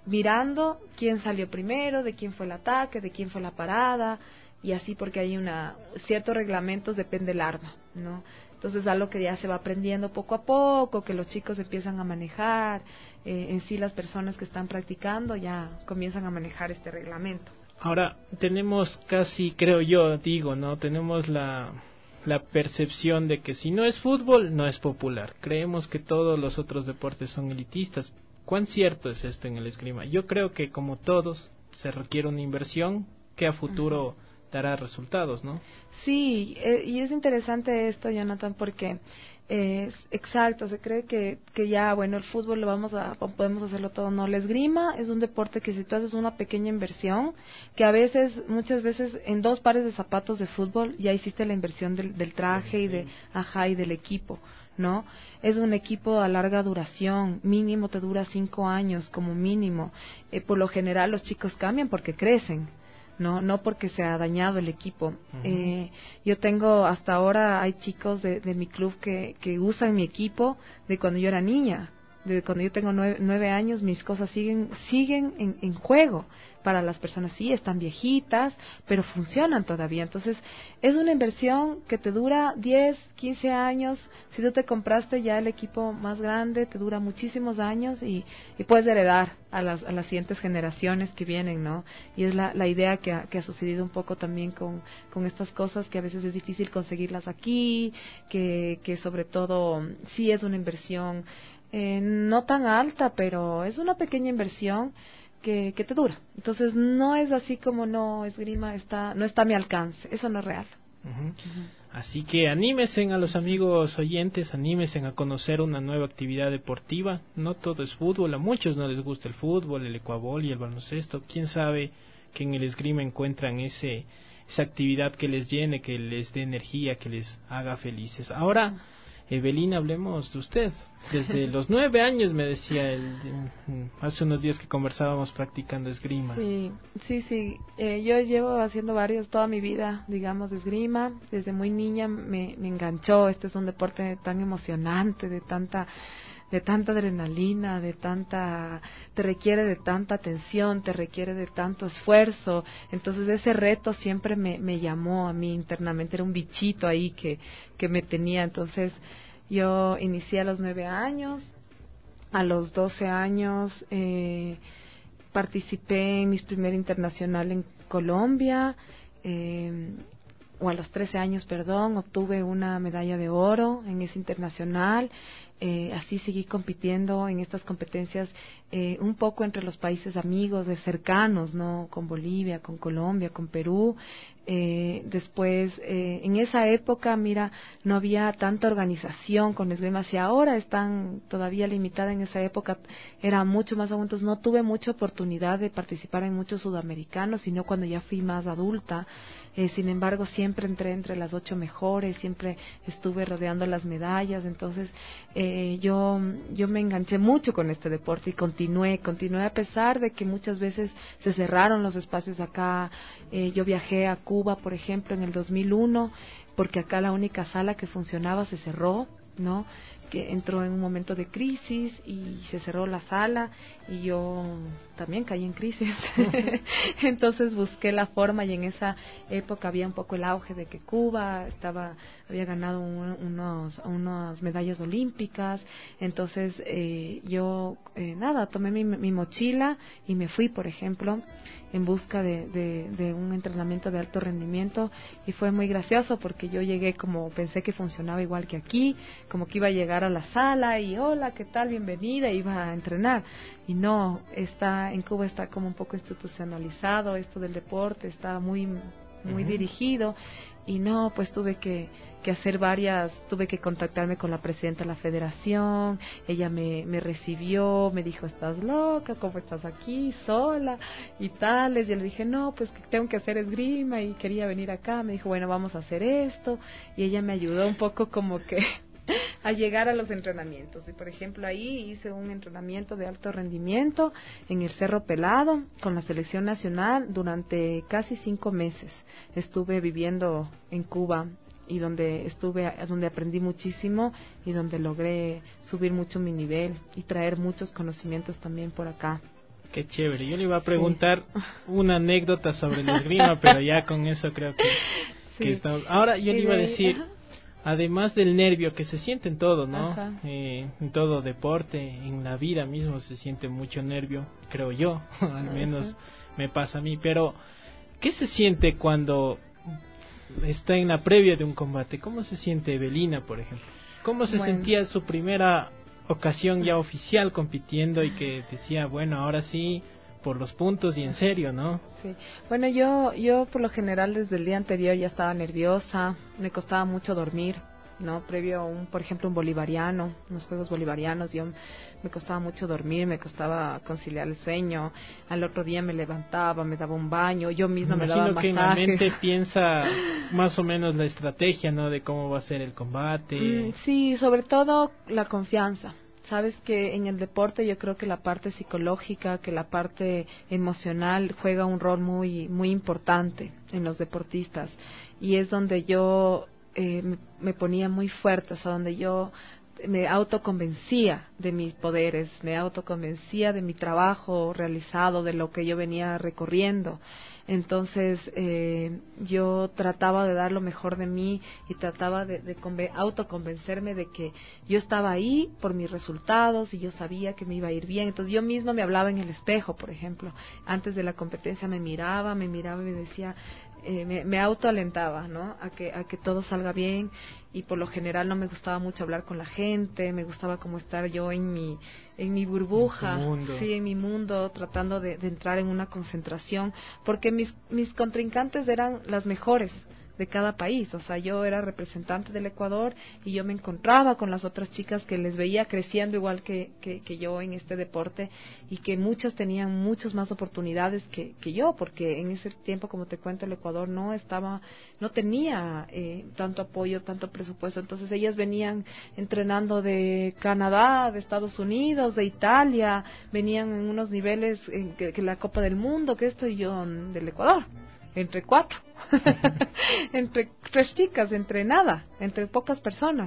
mirando quién salió primero, de quién fue el ataque, de quién fue la parada, y así porque hay una ciertos reglamentos, depende del arma, ¿no? Entonces algo que ya se va aprendiendo poco a poco, que los chicos empiezan a manejar, eh, en sí las personas que están practicando ya comienzan a manejar este reglamento. Ahora, tenemos casi, creo yo, digo, ¿no? Tenemos la, la percepción de que si no es fútbol, no es popular. Creemos que todos los otros deportes son elitistas. ¿Cuán cierto es esto en el esgrima? Yo creo que, como todos, se requiere una inversión que a futuro uh-huh. dará resultados, ¿no? Sí, eh, y es interesante esto, Jonathan, porque eh, exacto, se cree que, que ya, bueno, el fútbol lo vamos a, podemos hacerlo todo. No, la esgrima es un deporte que si tú haces una pequeña inversión, que a veces, muchas veces, en dos pares de zapatos de fútbol ya hiciste la inversión del, del traje y de, ajá, y del equipo, ¿no? Es un equipo a larga duración, mínimo te dura cinco años como mínimo. Eh, por lo general los chicos cambian porque crecen, no no porque se ha dañado el equipo. Uh-huh. Eh, yo tengo hasta ahora, hay chicos de, de mi club que, que usan mi equipo de cuando yo era niña, de cuando yo tengo nueve, nueve años, mis cosas siguen siguen en, en juego. Para las personas sí, están viejitas, pero funcionan todavía. Entonces, es una inversión que te dura diez, quince años. Si tú te compraste ya el equipo más grande, te dura muchísimos años y, y puedes heredar a las, a las siguientes generaciones que vienen, ¿no? Y es la, la idea que ha, que ha sucedido un poco también con, con estas cosas, que a veces es difícil conseguirlas aquí, que, que sobre todo sí es una inversión eh, no tan alta, pero es una pequeña inversión Que, que te dura. Entonces no es así como no, esgrima está, no está a mi alcance, eso no es real. Uh-huh. Uh-huh. Así que anímesen a los amigos oyentes, anímesen a conocer una nueva actividad deportiva. No todo es fútbol, a muchos no les gusta el fútbol, el ecuavol y el baloncesto. Quién sabe que en el esgrima encuentran ese esa actividad que les llene, que les dé energía, que les haga felices. Ahora, Evelina, hablemos de usted. Desde los nueve años, me decía el, hace unos días que conversábamos practicando esgrima. Sí, sí, sí. Eh, yo llevo haciendo varios toda mi vida, digamos, de esgrima. Desde muy niña me, me enganchó. Este es un deporte tan emocionante, de tanta de tanta adrenalina, de tanta, te requiere de tanta atención, te requiere de tanto esfuerzo. Entonces ese reto siempre me, me llamó a mí internamente, era un bichito ahí que, que me tenía. Entonces yo inicié a los nueve años, a los doce años eh, participé en mi primer internacional en Colombia, eh, o a los trece años, perdón, obtuve una medalla de oro en ese internacional. Eh, así seguí compitiendo en estas competencias eh, un poco entre los países amigos, de cercanos, ¿no? Con Bolivia, con Colombia, con Perú. Eh, después, eh, en esa época, mira, no había tanta organización con esgrima. Si ahora están todavía limitada, en esa época era mucho más aún. Entonces no tuve mucha oportunidad de participar en muchos sudamericanos, sino cuando ya fui más adulta. Eh, sin embargo, siempre entré entre las ocho mejores, siempre estuve rodeando las medallas. Entonces, eh, yo yo me enganché mucho con este deporte y continué, continué a pesar de que muchas veces se cerraron los espacios acá. Eh, yo viajé a Cuba, por ejemplo, en el dos mil uno, porque acá la única sala que funcionaba se cerró, ¿no? Que entró en un momento de crisis y se cerró la sala y yo también caí en crisis. Entonces busqué la forma, y en esa época había un poco el auge de que Cuba estaba había ganado un, unos unas medallas olímpicas. Entonces eh, yo eh, nada tomé mi, mi mochila y me fui, por ejemplo, en busca de, de, de un entrenamiento de alto rendimiento, y fue muy gracioso porque yo llegué como pensé que funcionaba igual que aquí, como que iba a llegar a la sala y hola, ¿qué tal? Bienvenida, iba a entrenar. Y no, está en Cuba está como un poco institucionalizado esto del deporte, está muy muy uh-huh. dirigido, y no, pues tuve que, que hacer varias, tuve que contactarme con la presidenta de la federación. Ella me, me recibió, me dijo, ¿estás loca? ¿Cómo estás aquí sola? Y tales, y yo le dije, no, pues que tengo que hacer esgrima y quería venir acá. Me dijo, bueno, vamos a hacer esto, y ella me ayudó un poco como que a llegar a los entrenamientos. Y por ejemplo ahí hice un entrenamiento de alto rendimiento en el Cerro Pelado con la selección nacional durante casi cinco meses. Estuve viviendo en Cuba, y donde estuve, donde aprendí muchísimo y donde logré subir mucho mi nivel y traer muchos conocimientos también por acá. Qué chévere. Yo le iba a preguntar sí. una anécdota sobre el esgrima, pero ya con eso creo que, sí. que estamos. Ahora yo le iba a decir, ajá. además del nervio que se siente en todo, ¿no? Eh, en todo deporte, en la vida mismo se siente mucho nervio, creo yo, al menos ajá. me pasa a mí. Pero, ¿qué se siente cuando está en la previa de un combate? ¿Cómo se siente Evelina, por ejemplo? ¿Cómo se bueno. sentía su primera ocasión ya oficial compitiendo y que decía, bueno, ahora sí, por los puntos y en serio, ¿no? Sí. Bueno, yo yo por lo general desde el día anterior ya estaba nerviosa, me costaba mucho dormir, ¿no? Previo a un, por ejemplo, un bolivariano, unos juegos bolivarianos, yo me costaba mucho dormir, me costaba conciliar el sueño, al otro día me levantaba, me daba un baño, yo misma me, me daba masajes. Imagino que en la mente piensa más o menos la estrategia, ¿no? De cómo va a ser el combate. Mm, sí, sobre todo la confianza. Sabes que en el deporte yo creo que la parte psicológica, que la parte emocional juega un rol muy muy importante en los deportistas, y es donde yo eh, me, me ponía muy fuerte, o sea, donde yo me autoconvencía de mis poderes, me autoconvencía de mi trabajo realizado, de lo que yo venía recorriendo. Entonces eh, yo trataba de dar lo mejor de mí y trataba de, de conven- autoconvencerme de que yo estaba ahí por mis resultados y yo sabía que me iba a ir bien. Entonces yo misma me hablaba en el espejo, por ejemplo, antes de la competencia me miraba, me miraba y me decía, eh, me, me autoalentaba, ¿no? A que a que todo salga bien, y por lo general no me gustaba mucho hablar con la gente, me gustaba como estar yo en mi en mi burbuja, en sí, en mi mundo, tratando de, de entrar en una concentración, porque mis mis contrincantes eran las mejores de cada país, o sea, yo era representante del Ecuador y yo me encontraba con las otras chicas que les veía creciendo igual que, que, que yo en este deporte, y que muchas tenían muchas más oportunidades que, que yo, porque en ese tiempo, como te cuento, el Ecuador no estaba, no tenía eh, tanto apoyo, tanto presupuesto. Entonces ellas venían entrenando de Canadá, de Estados Unidos, de Italia, venían en unos niveles en que, que la Copa del Mundo, que esto, y yo del Ecuador, entre cuatro, entre tres chicas, entre nada, entre pocas personas.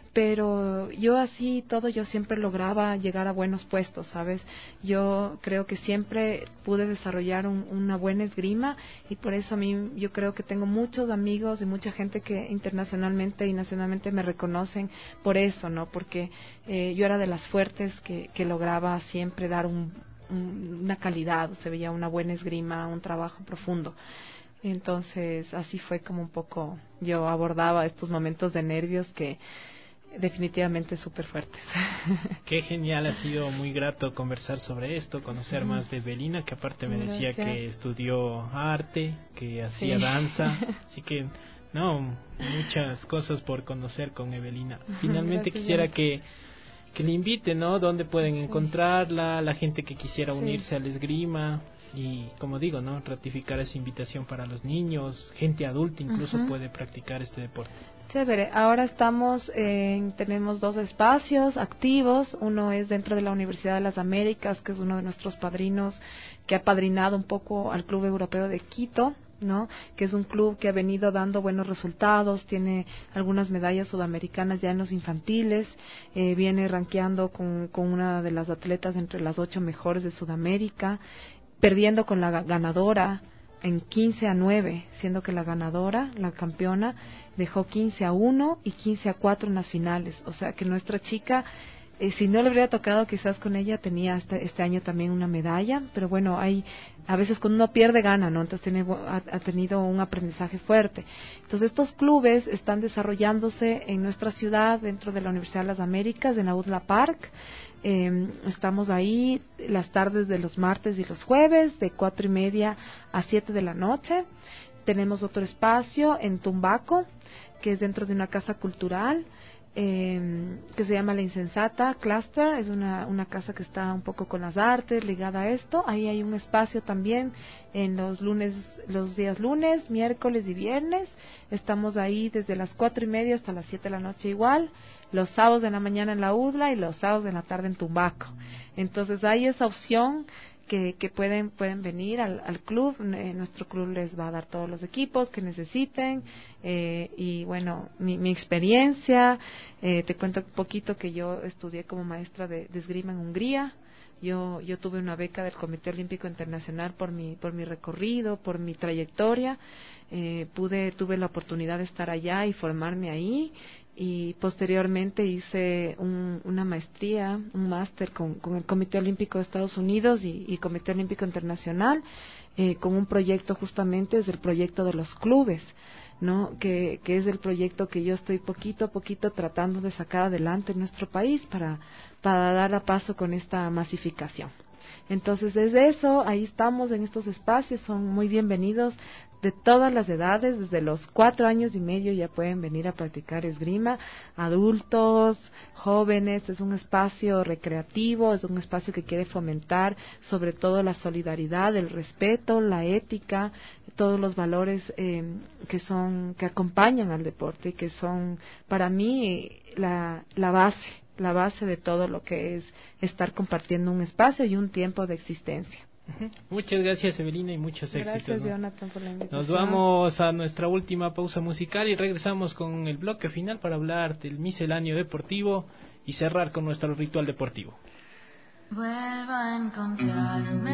Pero yo así todo, yo siempre lograba llegar a buenos puestos, ¿sabes? Yo creo que siempre pude desarrollar un, una buena esgrima, y por eso a mí yo creo que tengo muchos amigos y mucha gente que internacionalmente y nacionalmente me reconocen por eso, ¿no? Porque eh, yo era de las fuertes que, que lograba siempre dar un, un, una calidad, se veía una buena esgrima, un trabajo profundo. Entonces así fue como un poco yo abordaba estos momentos de nervios que definitivamente súper fuertes. Qué genial, ha sido muy grato conversar sobre esto, conocer más de Evelina, que aparte me decía Gracias. que estudió arte, que hacía sí. danza, así que no, muchas cosas por conocer con Evelina. Finalmente Gracias. quisiera que que le invite, ¿no? ¿Dónde pueden sí. encontrarla? La gente que quisiera unirse sí. al esgrima. Y como digo, ¿no? Ratificar esa invitación para los niños, gente adulta incluso uh-huh. puede practicar este deporte. Chévere, ahora estamos en, tenemos dos espacios activos. Uno es dentro de la Universidad de las Américas, que es uno de nuestros padrinos, que ha padrinado un poco al Club Europeo de Quito, ¿no? Que es un club que ha venido dando buenos resultados, tiene algunas medallas sudamericanas ya en los infantiles, eh, viene rankeando con, con una de las atletas entre las ocho mejores de Sudamérica, perdiendo con la ganadora en quince a nueve, siendo que la ganadora, la campeona, dejó quince a uno y quince a cuatro en las finales. O sea que nuestra chica, eh, si no le hubiera tocado quizás con ella, tenía este, este año también una medalla, pero bueno, hay a veces cuando uno pierde gana, ¿no? Entonces tiene, ha, ha tenido un aprendizaje fuerte. Entonces estos clubes están desarrollándose en nuestra ciudad, dentro de la Universidad de las Américas, en la U D L A Park. Eh, estamos ahí las tardes de los martes y los jueves de cuatro y media a siete de la noche. Tenemos otro espacio en Tumbaco, que es dentro de una casa cultural, eh, que se llama La Insensata Cluster. Es una, una casa que está un poco con las artes, ligada a esto. Ahí hay un espacio también en los lunes, los días lunes, miércoles y viernes. Estamos ahí desde las cuatro y media hasta las siete de la noche igual. Los sábados de la mañana en la U D L A y los sábados de la tarde en Tumbaco. Entonces hay esa opción que, que pueden pueden venir al, al club. Eh, nuestro club les va a dar todos los equipos que necesiten. Eh, y bueno, mi, mi experiencia, eh, te cuento un poquito que yo estudié como maestra de, de esgrima en Hungría. Yo, yo tuve una beca del Comité Olímpico Internacional por mi, por mi recorrido, por mi trayectoria. Eh, pude, tuve la oportunidad de estar allá y formarme ahí. Y posteriormente hice un, una maestría, un máster con, con el Comité Olímpico de Estados Unidos y, y Comité Olímpico Internacional, eh, con un proyecto justamente, es el proyecto de los clubes, ¿no? Que, que es el proyecto que yo estoy poquito a poquito tratando de sacar adelante en nuestro país para, para dar a paso con esta masificación. Entonces, desde eso, ahí estamos en estos espacios, son muy bienvenidos de todas las edades, desde los cuatro años y medio ya pueden venir a practicar esgrima, adultos, jóvenes, es un espacio recreativo, es un espacio que quiere fomentar sobre todo la solidaridad, el respeto, la ética, todos los valores eh, que son, que acompañan al deporte y que son para mí la, la base, la base de todo lo que es estar compartiendo un espacio y un tiempo de existencia. Muchas gracias, Evelina, y muchos Gracias, éxitos. ¿no? Jonathan, por la invitación. Nos vamos a nuestra última pausa musical y regresamos con el bloque final para hablar del misceláneo deportivo y cerrar con nuestro ritual deportivo. Vuelvo a encontrarme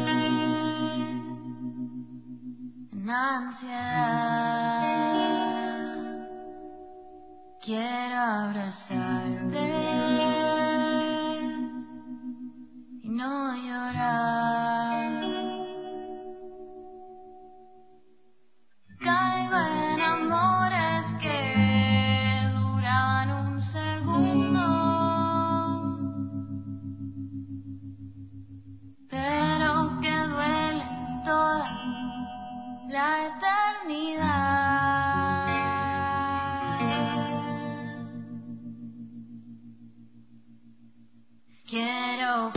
en ansiedad. Quiero abrazarte y no llorar. Caigo en amores que duran un segundo, pero que duelen toda la eternidad. Quiero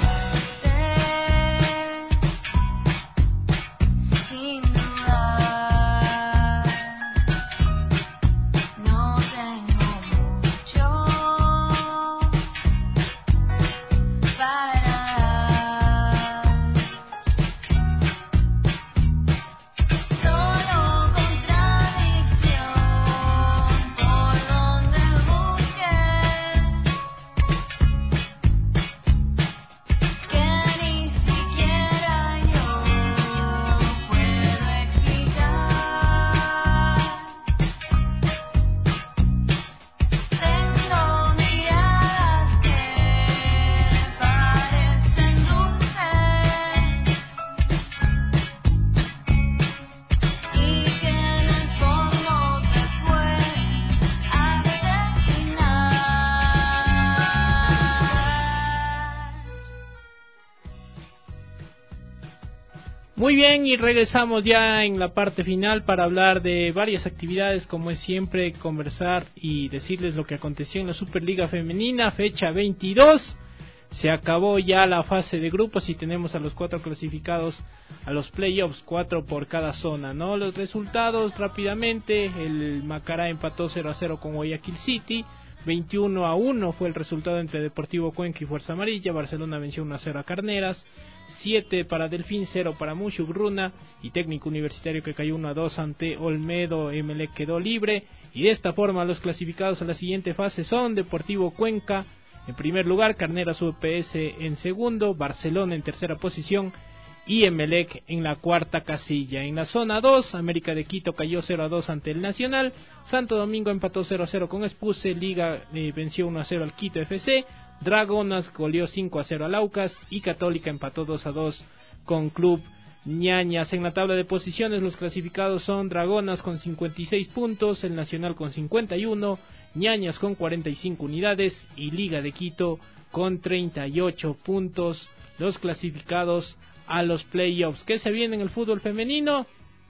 Muy bien, y regresamos ya en la parte final para hablar de varias actividades, como es siempre, conversar y decirles lo que aconteció en la Superliga Femenina, fecha veintidós. Se acabó ya la fase de grupos y tenemos a los cuatro clasificados a los playoffs, cuatro por cada zona, ¿no? Los resultados rápidamente: el Macará empató cero a cero con Guayaquil City, veintiuno a uno fue el resultado entre Deportivo Cuenca y Fuerza Amarilla. Barcelona venció uno a cero a Carneras, siete para Delfín, cero para Mushuk-Runa, y Técnico Universitario, que cayó uno a dos ante Olmedo. Emelec quedó libre, y de esta forma los clasificados a la siguiente fase son Deportivo Cuenca en primer lugar, Carneras U P S en segundo, Barcelona en tercera posición y Emelec en la cuarta casilla. En la zona dos, América de Quito cayó cero a dos ante el Nacional, Santo Domingo empató cero a cero con Espuse, Liga eh, venció uno a cero al Quito F C, Dragonas goleó cinco a cero al Aucas y Católica empató dos a dos con Club Ñañas. En la tabla de posiciones los clasificados son Dragonas con cincuenta y seis puntos, el Nacional con cincuenta y uno, Ñañas con cuarenta y cinco unidades y Liga de Quito con treinta y ocho puntos, los clasificados a los playoffs. ¿Qué se viene en el fútbol femenino?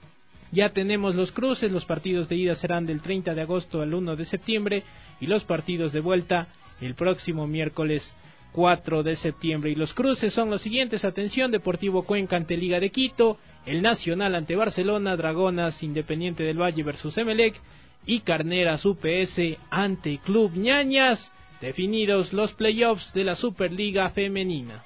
Ya tenemos los cruces, los partidos de ida serán del treinta de agosto al uno de septiembre y los partidos de vuelta el próximo miércoles cuatro de septiembre. Y los cruces son los siguientes: atención, Deportivo Cuenca ante Liga de Quito, el Nacional ante Barcelona, Dragonas Independiente del Valle versus Emelec y Carneras U P S ante Club Ñañas. Definidos los playoffs de la Superliga Femenina.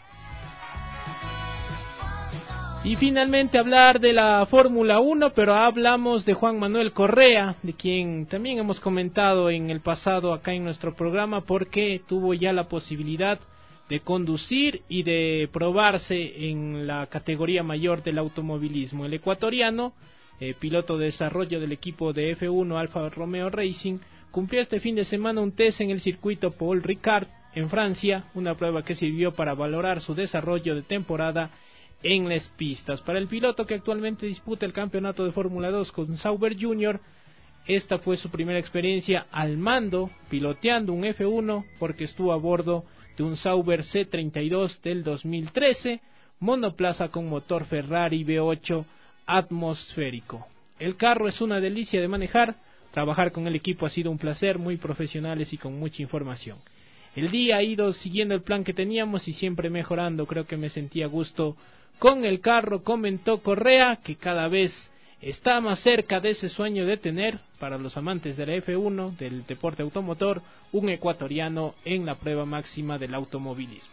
Y finalmente hablar de la Fórmula uno, pero hablamos de Juan Manuel Correa, de quien también hemos comentado en el pasado acá en nuestro programa, porque tuvo ya la posibilidad de conducir y de probarse en la categoría mayor del automovilismo. El ecuatoriano, eh, piloto de desarrollo del equipo de F uno Alfa Romeo Racing, cumplió este fin de semana un test en el circuito Paul Ricard en Francia, una prueba que sirvió para valorar su desarrollo de temporada en las pistas. Para el piloto que actualmente disputa el campeonato de Fórmula dos con Sauber Junior, esta fue su primera experiencia al mando, piloteando un F uno, porque estuvo a bordo de un Sauber C treinta y dos del dos mil trece, monoplaza con motor Ferrari V ocho atmosférico. El carro es una delicia de manejar, trabajar con el equipo ha sido un placer, muy profesionales y con mucha información. El día ha ido siguiendo el plan que teníamos y siempre mejorando, creo que me sentía a gusto con el carro, comentó Correa, que cada vez está más cerca de ese sueño de tener, para los amantes de la F uno, del deporte automotor, un ecuatoriano en la prueba máxima del automovilismo.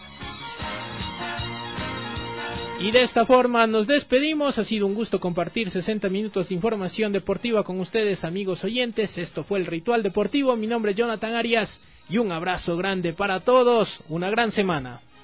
Y de esta forma nos despedimos, ha sido un gusto compartir sesenta minutos de información deportiva con ustedes, amigos oyentes. Esto fue el Ritual Deportivo, mi nombre es Jonathan Arias y un abrazo grande para todos, una gran semana.